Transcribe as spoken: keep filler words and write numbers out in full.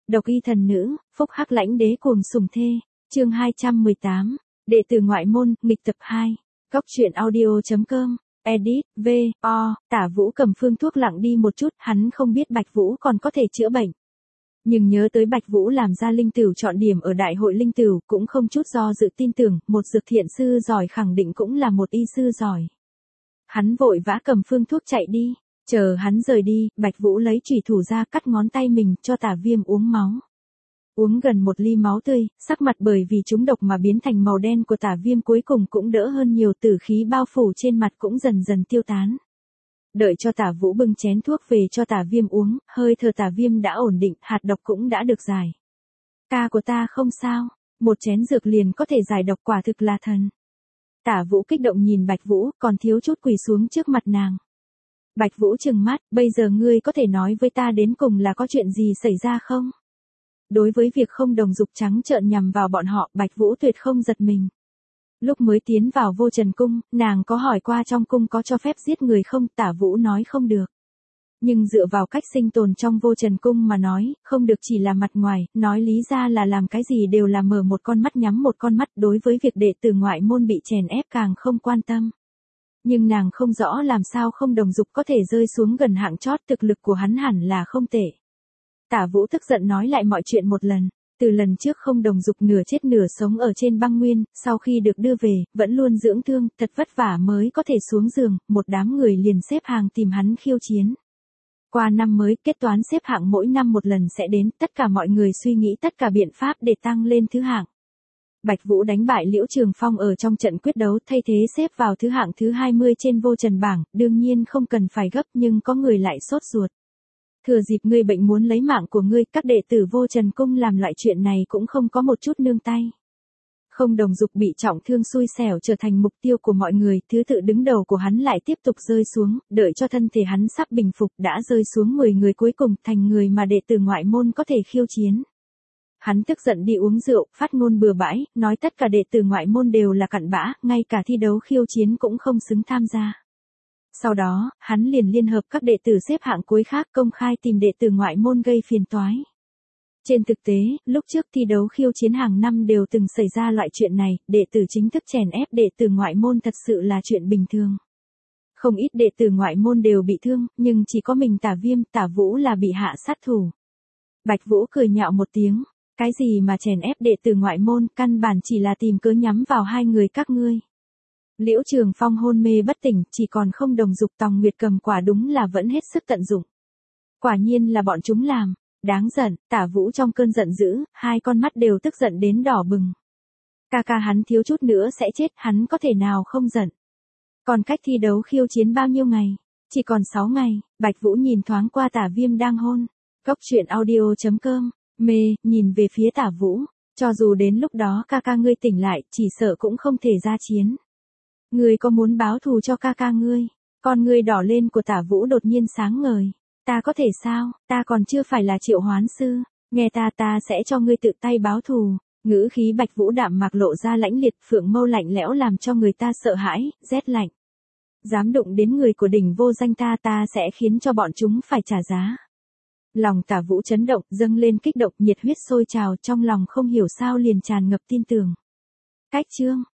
Độc y thần nữ, phúc hắc lãnh đế cuồng sủng thê, chương hai trăm mười tám, đệ tử ngoại môn, nghịch tập hai, góc truyện audio.com, edit, v, o, Tả Vũ cầm phương thuốc lặng đi một chút, hắn không biết Bạch Vũ còn có thể chữa bệnh. Nhưng nhớ tới Bạch Vũ làm ra linh tửu chọn điểm ở đại hội linh tửu, cũng không chút do dự tin tưởng, một dược thiện sư giỏi khẳng định cũng là một y sư giỏi. Hắn vội vã cầm phương thuốc chạy đi, chờ hắn rời đi, Bạch Vũ lấy chủy thủ ra cắt ngón tay mình cho Tả Viêm uống máu. Uống gần một ly máu tươi, sắc mặt bởi vì trúng độc mà biến thành màu đen của Tả Viêm cuối cùng cũng đỡ hơn nhiều, tử khí bao phủ trên mặt cũng dần dần tiêu tán. Đợi cho Tả Vũ bưng chén thuốc về cho Tả Viêm uống, hơi thở Tả Viêm đã ổn định, hạt độc cũng đã được giải. Ca của ta không sao, một chén dược liền có thể giải độc, quả thực là thần. Tả Vũ kích động nhìn Bạch Vũ, còn thiếu chút quỳ xuống trước mặt nàng. Bạch Vũ trừng mắt, bây giờ ngươi có thể nói với ta đến cùng là có chuyện gì xảy ra không? Đối với việc không đồng dục trắng trợn nhằm vào bọn họ, Bạch Vũ tuyệt không giật mình. Lúc mới tiến vào Vô Trần Cung, nàng có hỏi qua trong cung có cho phép giết người không, Tả Vũ nói không được. Nhưng dựa vào cách sinh tồn trong Vô Trần Cung mà nói, không được chỉ là mặt ngoài, nói lý ra là làm cái gì đều là mở một con mắt nhắm một con mắt, đối với việc đệ tử ngoại môn bị chèn ép càng không quan tâm. Nhưng nàng không rõ làm sao không đồng dục có thể rơi xuống gần hạng chót, thực lực của hắn hẳn là không tệ. Tả Vũ tức giận nói lại mọi chuyện một lần. Từ lần trước không đồng dục nửa chết nửa sống ở trên băng nguyên, sau khi được đưa về, vẫn luôn dưỡng thương, thật vất vả mới có thể xuống giường, một đám người liền xếp hàng tìm hắn khiêu chiến. Qua năm mới, kết toán xếp hạng mỗi năm một lần sẽ đến, tất cả mọi người suy nghĩ tất cả biện pháp để tăng lên thứ hạng. Bạch Vũ đánh bại Liễu Trường Phong ở trong trận quyết đấu, thay thế xếp vào thứ hạng thứ hai mươi trên Vô Trần bảng, đương nhiên không cần phải gấp, nhưng có người lại sốt ruột. Thừa dịp ngươi bệnh muốn lấy mạng của ngươi, các đệ tử Vô Trần Cung làm loại chuyện này cũng không có một chút nương tay. Không đồng dục bị trọng thương xui xẻo trở thành mục tiêu của mọi người, thứ tự đứng đầu của hắn lại tiếp tục rơi xuống, đợi cho thân thể hắn sắp bình phục đã rơi xuống mười người cuối cùng, thành người mà đệ tử ngoại môn có thể khiêu chiến. Hắn tức giận đi uống rượu, phát ngôn bừa bãi, nói tất cả đệ tử ngoại môn đều là cặn bã, ngay cả thi đấu khiêu chiến cũng không xứng tham gia. Sau đó, hắn liền liên hợp các đệ tử xếp hạng cuối khác công khai tìm đệ tử ngoại môn gây phiền toái. Trên thực tế, lúc trước thi đấu khiêu chiến hàng năm đều từng xảy ra loại chuyện này, đệ tử chính thức chèn ép đệ tử ngoại môn thật sự là chuyện bình thường. Không ít đệ tử ngoại môn đều bị thương, nhưng chỉ có mình Tả Viêm, Tả Vũ là bị hạ sát thủ. Bạch Vũ cười nhạo một tiếng, cái gì mà chèn ép đệ tử ngoại môn, căn bản chỉ là tìm cớ nhắm vào hai người các ngươi. Liễu Trường Phong hôn mê bất tỉnh, chỉ còn không đồng dục, Tòng Nguyệt cầm quả đúng là vẫn hết sức tận dụng. Quả nhiên là bọn chúng làm, đáng giận. Tả Vũ trong cơn giận dữ, hai con mắt đều tức giận đến đỏ bừng. Ca ca hắn thiếu chút nữa sẽ chết, hắn có thể nào không giận. Còn cách thi đấu khiêu chiến bao nhiêu ngày? Chỉ còn sáu ngày. Bạch Vũ nhìn thoáng qua Tả Viêm đang hôn. Góc truyện audio.com, mê, nhìn về phía Tả Vũ, cho dù đến lúc đó ca ca ngươi tỉnh lại, chỉ sợ cũng không thể ra chiến. Ngươi có muốn báo thù cho ca ca ngươi? Con ngươi đỏ lên của Tả Vũ đột nhiên sáng ngời. Ta có thể sao, ta còn chưa phải là Triệu Hoán Sư, nghe ta ta sẽ cho ngươi tự tay báo thù. Ngữ khí Bạch Vũ đạm mạc lộ ra lãnh liệt, phượng mâu lạnh lẽo làm cho người ta sợ hãi, rét lạnh. Dám đụng đến người của đỉnh vô danh ta ta sẽ khiến cho bọn chúng phải trả giá. Lòng Tả Vũ chấn động, dâng lên kích động, nhiệt huyết sôi trào, trong lòng không hiểu sao liền tràn ngập tin tưởng. Cách chương